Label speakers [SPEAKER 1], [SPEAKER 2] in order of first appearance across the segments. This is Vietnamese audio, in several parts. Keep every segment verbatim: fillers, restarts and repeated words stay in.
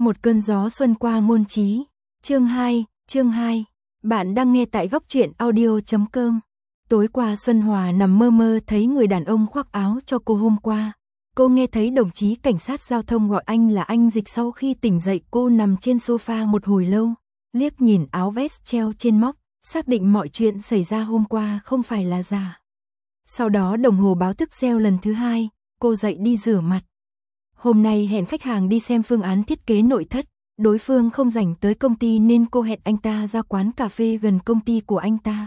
[SPEAKER 1] Một cơn gió xuân qua ngôn trí. Chương hai, chương hai. Bạn đang nghe tại góc truyện audio chấm com. Tối qua Xuân Hòa nằm mơ mơ thấy người đàn ông khoác áo cho cô hôm qua. Cô nghe thấy đồng chí cảnh sát giao thông gọi anh là anh Dịch. Sau khi tỉnh dậy cô nằm trên sofa một hồi lâu, liếc nhìn áo vest treo trên móc, xác định mọi chuyện xảy ra hôm qua không phải là giả. Sau đó đồng hồ báo thức reo lần thứ hai, cô dậy đi rửa mặt. Hôm nay hẹn khách hàng đi xem phương án thiết kế nội thất, đối phương không rảnh tới công ty nên cô hẹn anh ta ra quán cà phê gần công ty của anh ta.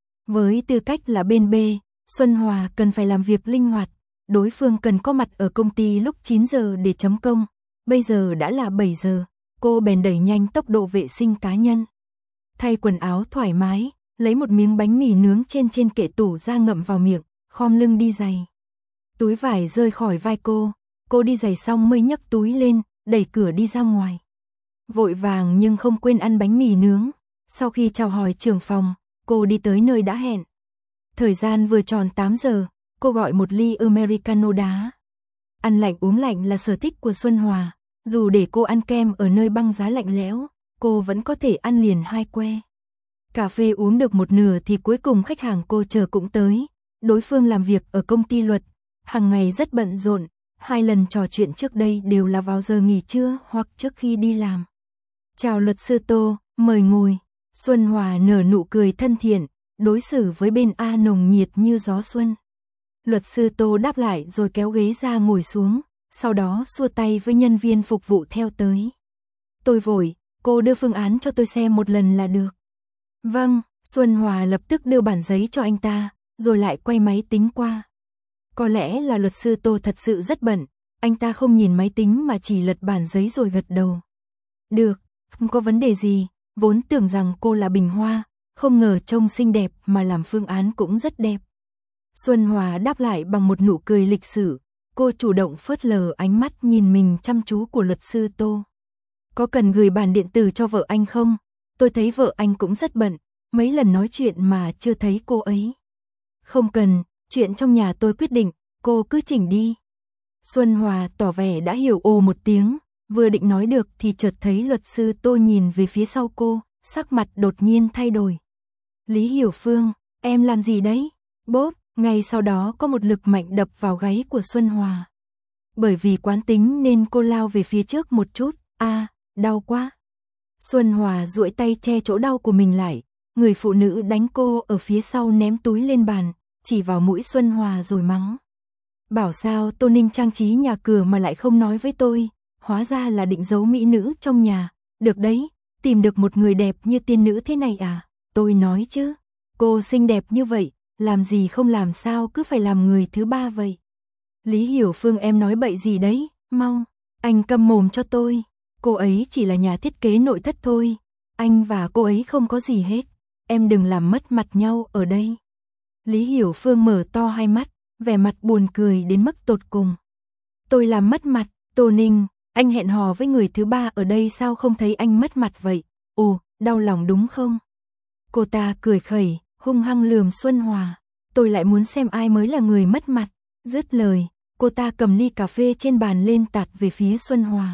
[SPEAKER 1] Với tư cách là bên B, Xuân Hòa cần phải làm việc linh hoạt, đối phương cần có mặt ở công ty lúc chín giờ để chấm công, bây giờ đã là bảy giờ, cô bèn đẩy nhanh tốc độ vệ sinh cá nhân. Thay quần áo thoải mái, lấy một miếng bánh mì nướng trên trên kệ tủ ra ngậm vào miệng, khom lưng đi giày. Túi vải rơi khỏi vai cô, cô đi giày xong mới nhấc túi lên, đẩy cửa đi ra ngoài. Vội vàng nhưng không quên ăn bánh mì nướng, sau khi chào hỏi trưởng phòng, cô đi tới nơi đã hẹn. Thời gian vừa tròn tám giờ, cô gọi một ly Americano đá. Ăn lạnh uống lạnh là sở thích của Xuân Hòa, dù để cô ăn kem ở nơi băng giá lạnh lẽo, cô vẫn có thể ăn liền hai que. Cà phê uống được một nửa thì cuối cùng khách hàng cô chờ cũng tới, đối phương làm việc ở công ty luật, hàng ngày rất bận rộn, hai lần trò chuyện trước đây đều là vào giờ nghỉ trưa hoặc trước khi đi làm. Chào luật sư Tô, mời ngồi. Xuân Hòa nở nụ cười thân thiện, đối xử với bên A nồng nhiệt như gió xuân. Luật sư Tô đáp lại rồi kéo ghế ra ngồi xuống, sau đó xua tay với nhân viên phục vụ theo tới. Tôi vội, cô đưa phương án cho tôi xem một lần là được. Vâng, Xuân Hòa lập tức đưa bản giấy cho anh ta, rồi lại quay máy tính qua. Có lẽ là luật sư Tô thật sự rất bận, anh ta không nhìn máy tính mà chỉ lật bản giấy rồi gật đầu. Được, không có vấn đề gì, vốn tưởng rằng cô là bình hoa, không ngờ trông xinh đẹp mà làm phương án cũng rất đẹp. Xuân Hòa đáp lại bằng một nụ cười lịch sự, cô chủ động phớt lờ ánh mắt nhìn mình chăm chú của luật sư Tô. Có cần gửi bản điện tử cho vợ anh không? Tôi thấy vợ anh cũng rất bận, mấy lần nói chuyện mà chưa thấy cô ấy. Không cần, chuyện trong nhà tôi quyết định, cô cứ chỉnh đi. Xuân Hòa tỏ vẻ đã hiểu ồ một tiếng, vừa định nói được thì chợt thấy luật sư Tô nhìn về phía sau cô, sắc mặt đột nhiên thay đổi. Lý Hiểu Phương, em làm gì đấy? Bốp, ngay sau đó có một lực mạnh đập vào gáy của Xuân Hòa. Bởi vì quán tính nên cô lao về phía trước một chút, a, à, đau quá. Xuân Hòa duỗi tay che chỗ đau của mình lại, người phụ nữ đánh cô ở phía sau ném túi lên bàn, chỉ vào mũi Xuân Hòa rồi mắng. Bảo sao Tô Ninh trang trí nhà cửa mà lại không nói với tôi, hóa ra là định giấu mỹ nữ trong nhà, được đấy, tìm được một người đẹp như tiên nữ thế này à, tôi nói chứ, cô xinh đẹp như vậy, làm gì không làm sao cứ phải làm người thứ ba vậy. Lý Hiểu Phương em nói bậy gì đấy, mau, anh câm mồm cho tôi, cô ấy chỉ là nhà thiết kế nội thất thôi, anh và cô ấy không có gì hết, em đừng làm mất mặt nhau ở đây. Lý Hiểu Phương mở to hai mắt, vẻ mặt buồn cười đến mức tột cùng. Tôi làm mất mặt, Tô Ninh, anh hẹn hò với người thứ ba ở đây sao không thấy anh mất mặt vậy, ồ, đau lòng đúng không? Cô ta cười khẩy, hung hăng lườm Xuân Hòa, tôi lại muốn xem ai mới là người mất mặt, dứt lời, cô ta cầm ly cà phê trên bàn lên tạt về phía Xuân Hòa.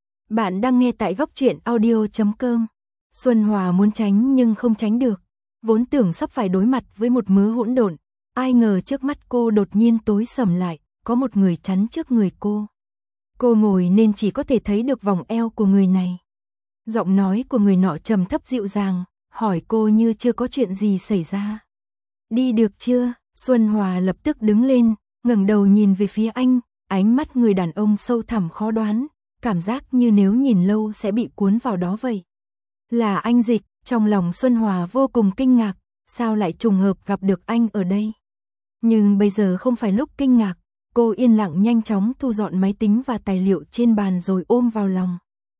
[SPEAKER 1] Bạn đang nghe tại góc truyện audio chấm com. Xuân Hòa muốn tránh nhưng không tránh được, vốn tưởng sắp phải đối mặt với một mớ hỗn độn, ai ngờ trước mắt cô đột nhiên tối sầm lại, có một người chắn trước người cô. Cô ngồi nên chỉ có thể thấy được vòng eo của người này. Giọng nói của người nọ trầm thấp dịu dàng, hỏi cô như chưa có chuyện gì xảy ra. Đi được chưa? Xuân Hòa lập tức đứng lên, ngẩng đầu nhìn về phía anh, ánh mắt người đàn ông sâu thẳm khó đoán, cảm giác như nếu nhìn lâu sẽ bị cuốn vào đó vậy. Là anh Dịch, trong lòng Xuân Hòa vô cùng kinh ngạc, sao lại trùng hợp gặp được anh ở đây. Nhưng bây giờ không phải lúc kinh ngạc, cô yên lặng nhanh chóng thu dọn máy tính và tài liệu trên bàn rồi ôm vào lòng.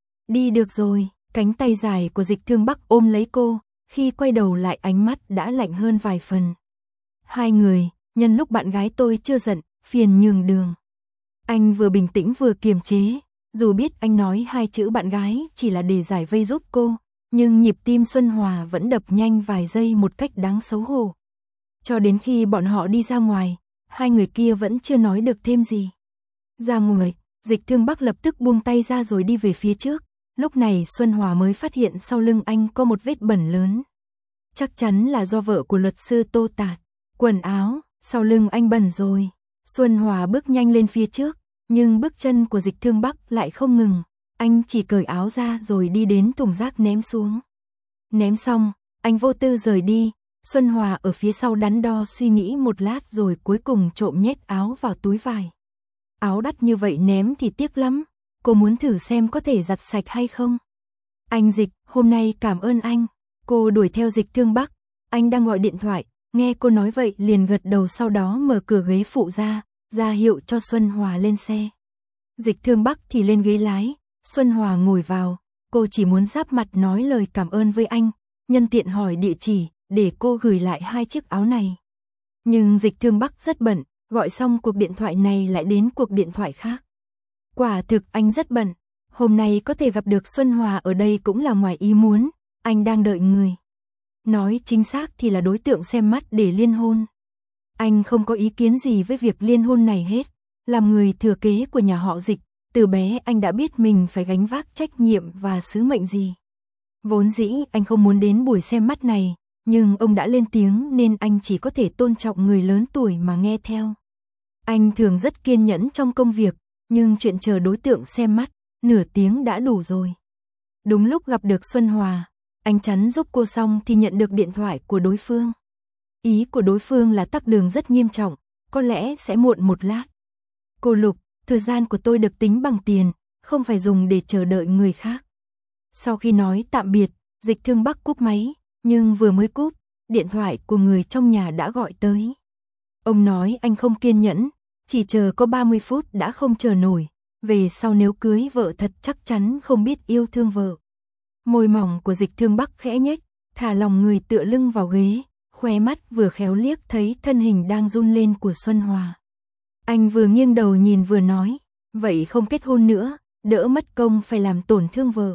[SPEAKER 1] Đi được rồi, cánh tay dài của Dịch Thương Bắc ôm lấy cô, khi quay đầu lại ánh mắt đã lạnh hơn vài phần. Hai người, nhân lúc bạn gái tôi chưa giận, phiền nhường đường. Anh vừa bình tĩnh vừa kiềm chế, dù biết anh nói hai chữ bạn gái chỉ là để giải vây giúp cô, nhưng nhịp tim Xuân Hòa vẫn đập nhanh vài giây một cách đáng xấu hổ. Cho đến khi bọn họ đi ra ngoài, hai người kia vẫn chưa nói được thêm gì. Ra ngoài, Dịch Thương Bắc lập tức buông tay ra rồi đi về phía trước, Lúc này Xuân Hòa mới phát hiện sau lưng anh có một vết bẩn lớn. Chắc chắn là do vợ của luật sư Tô tạt. Quần áo, sau lưng anh bẩn rồi. Xuân Hòa bước nhanh lên phía trước, nhưng bước chân của Dịch Thương Bắc lại không ngừng. Anh chỉ cởi áo ra rồi đi đến thùng rác ném xuống. Ném xong, anh vô tư rời đi. Xuân Hòa ở phía sau đắn đo suy nghĩ một lát rồi cuối cùng trộm nhét áo vào túi vải. Áo đắt như vậy ném thì tiếc lắm. Cô muốn thử xem có thể giặt sạch hay không. Anh Dịch, hôm nay cảm ơn anh. Cô đuổi theo Dịch Thương Bắc. Anh đang gọi điện thoại. Nghe cô nói vậy liền gật đầu, sau đó mở cửa ghế phụ ra, ra hiệu cho Xuân Hòa lên xe. Dịch Thương Bắc thì lên ghế lái. Xuân Hòa ngồi vào. Cô chỉ muốn giáp mặt nói lời cảm ơn với anh, nhân tiện hỏi địa chỉ để cô gửi lại hai chiếc áo này. Nhưng Dịch Thương Bắc rất bận, gọi xong cuộc điện thoại này lại đến cuộc điện thoại khác. Quả thực anh rất bận, hôm nay có thể gặp được Xuân Hòa ở đây cũng là ngoài ý muốn, anh đang đợi người. Nói chính xác thì là đối tượng xem mắt để liên hôn. Anh không có ý kiến gì với việc liên hôn này hết, làm người thừa kế của nhà họ Dịch, từ bé anh đã biết mình phải gánh vác trách nhiệm và sứ mệnh gì. Vốn dĩ anh không muốn đến buổi xem mắt này, nhưng ông đã lên tiếng nên anh chỉ có thể tôn trọng người lớn tuổi mà nghe theo. Anh thường rất kiên nhẫn trong công việc, nhưng chuyện chờ đối tượng xem mắt, nửa tiếng đã đủ rồi. Đúng lúc gặp được Xuân Hòa, anh chắn giúp cô xong thì nhận được điện thoại của đối phương. Ý của đối phương là tắc đường rất nghiêm trọng, có lẽ sẽ muộn một lát. Cô Lục, thời gian của tôi được tính bằng tiền, không phải dùng để chờ đợi người khác. Sau khi nói tạm biệt, Dịch Thương Bắc cúp máy, nhưng vừa mới cúp, điện thoại của người trong nhà đã gọi tới. Ông nói anh không kiên nhẫn, chỉ chờ có ba mươi phút đã không chờ nổi, về sau nếu cưới vợ thật chắc chắn không biết yêu thương vợ. Môi mỏng của Dịch Thương Bắc khẽ nhếch, thả lòng người tựa lưng vào ghế, khóe mắt vừa khéo liếc thấy thân hình đang run lên của Xuân Hòa. Anh vừa nghiêng đầu nhìn vừa nói, vậy không kết hôn nữa, đỡ mất công phải làm tổn thương vợ.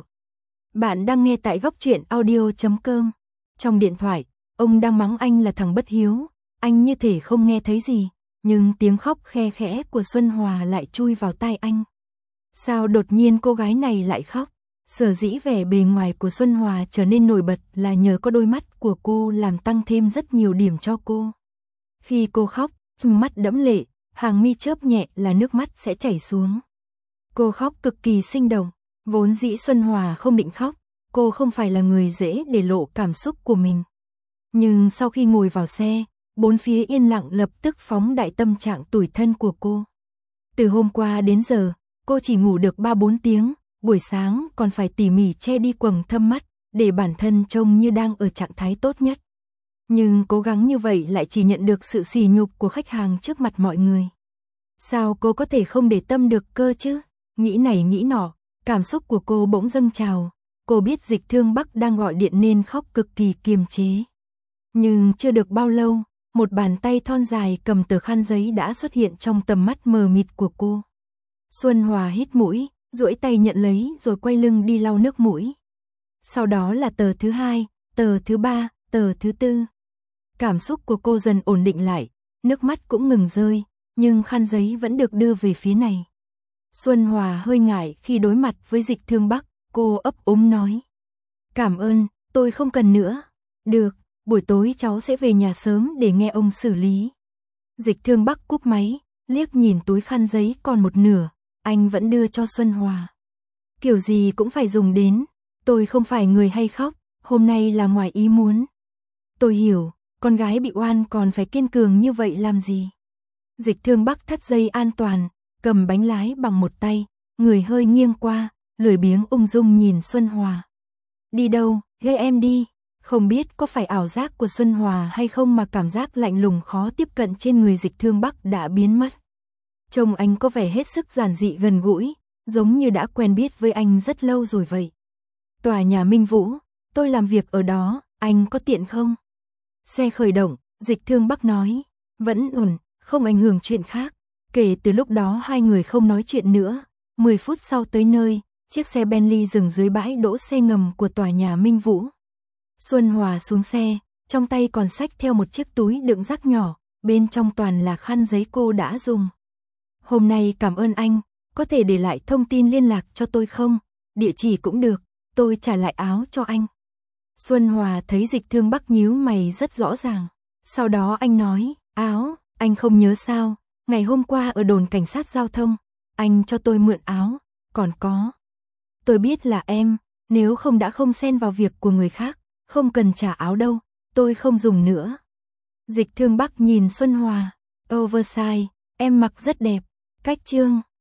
[SPEAKER 1] Bạn đang nghe tại góc truyện audio chấm com. Trong điện thoại, ông đang mắng anh là thằng bất hiếu, anh như thể không nghe thấy gì, nhưng tiếng khóc khe khẽ của Xuân Hòa lại chui vào tai anh. Sao đột nhiên cô gái này lại khóc? Sở dĩ vẻ bề ngoài của Xuân Hòa trở nên nổi bật là nhờ có đôi mắt của cô làm tăng thêm rất nhiều điểm cho cô. Khi cô khóc, mắt đẫm lệ, hàng mi chớp nhẹ là nước mắt sẽ chảy xuống. Cô khóc cực kỳ sinh động, vốn dĩ Xuân Hòa không định khóc, cô không phải là người dễ để lộ cảm xúc của mình. Nhưng sau khi ngồi vào xe, bốn phía yên lặng lập tức phóng đại tâm trạng tủi thân của cô. Từ hôm qua đến giờ, cô chỉ ngủ được ba bốn tiếng, buổi sáng còn phải tỉ mỉ che đi quầng thâm mắt, để bản thân trông như đang ở trạng thái tốt nhất. Nhưng cố gắng như vậy lại chỉ nhận được sự sỉ nhục của khách hàng trước mặt mọi người. Sao cô có thể không để tâm được cơ chứ? Nghĩ này nghĩ nọ, cảm xúc của cô bỗng dâng trào. Cô biết Dịch Thương Bắc đang gọi điện nên khóc cực kỳ kiềm chế. Nhưng chưa được bao lâu, một bàn tay thon dài cầm tờ khăn giấy đã xuất hiện trong tầm mắt mờ mịt của cô. Xuân Hòa hít mũi, duỗi tay nhận lấy rồi quay lưng đi lau nước mũi. Sau đó là tờ thứ hai, tờ thứ ba, tờ thứ tư. Cảm xúc của cô dần ổn định lại, nước mắt cũng ngừng rơi, nhưng khăn giấy vẫn được đưa về phía này. Xuân Hòa hơi ngại khi đối mặt với Dịch Thương Bắc, cô ấp úng nói. Cảm ơn, tôi không cần nữa. Được, buổi tối cháu sẽ về nhà sớm để nghe ông xử lý. Dịch Thương Bắc cúp máy, liếc nhìn túi khăn giấy còn một nửa, anh vẫn đưa cho Xuân Hòa. Kiểu gì cũng phải dùng đến, tôi không phải người hay khóc, hôm nay là ngoài ý muốn. Tôi hiểu, con gái bị oan còn phải kiên cường như vậy làm gì. Dịch Thương Bắc thắt dây an toàn, cầm bánh lái bằng một tay, người hơi nghiêng qua, lười biếng ung dung nhìn Xuân Hòa. Đi đâu, ghê em đi. Không biết có phải ảo giác của Xuân Hòa hay không mà cảm giác lạnh lùng khó tiếp cận trên người Dịch Thương Bắc đã biến mất. Trông anh có vẻ hết sức giản dị gần gũi, giống như đã quen biết với anh rất lâu rồi vậy. Tòa nhà Minh Vũ, tôi làm việc ở đó, anh có tiện không? Xe khởi động, Dịch Thương Bắc nói, vẫn ổn, không ảnh hưởng chuyện khác. Kể từ lúc đó hai người không nói chuyện nữa, mười phút sau tới nơi, chiếc xe Bentley dừng dưới bãi đỗ xe ngầm của tòa nhà Minh Vũ. Xuân Hòa xuống xe, trong tay còn xách theo một chiếc túi đựng rác nhỏ, bên trong toàn là khăn giấy cô đã dùng. Hôm nay cảm ơn anh, có thể để lại thông tin liên lạc cho tôi không? địa chỉ cũng được, tôi trả lại áo cho anh. Xuân Hòa thấy Dịch Thương Bắc nhíu mày rất rõ ràng. Sau đó anh nói, áo, anh không nhớ sao, ngày hôm qua ở đồn cảnh sát giao thông, anh cho tôi mượn áo, còn có. Tôi biết là em, nếu không đã không xen vào việc của người khác, không cần trả áo đâu, tôi không dùng nữa. Dịch Thương Bắc nhìn Xuân Hòa, oversize, em mặc rất đẹp, cách chương.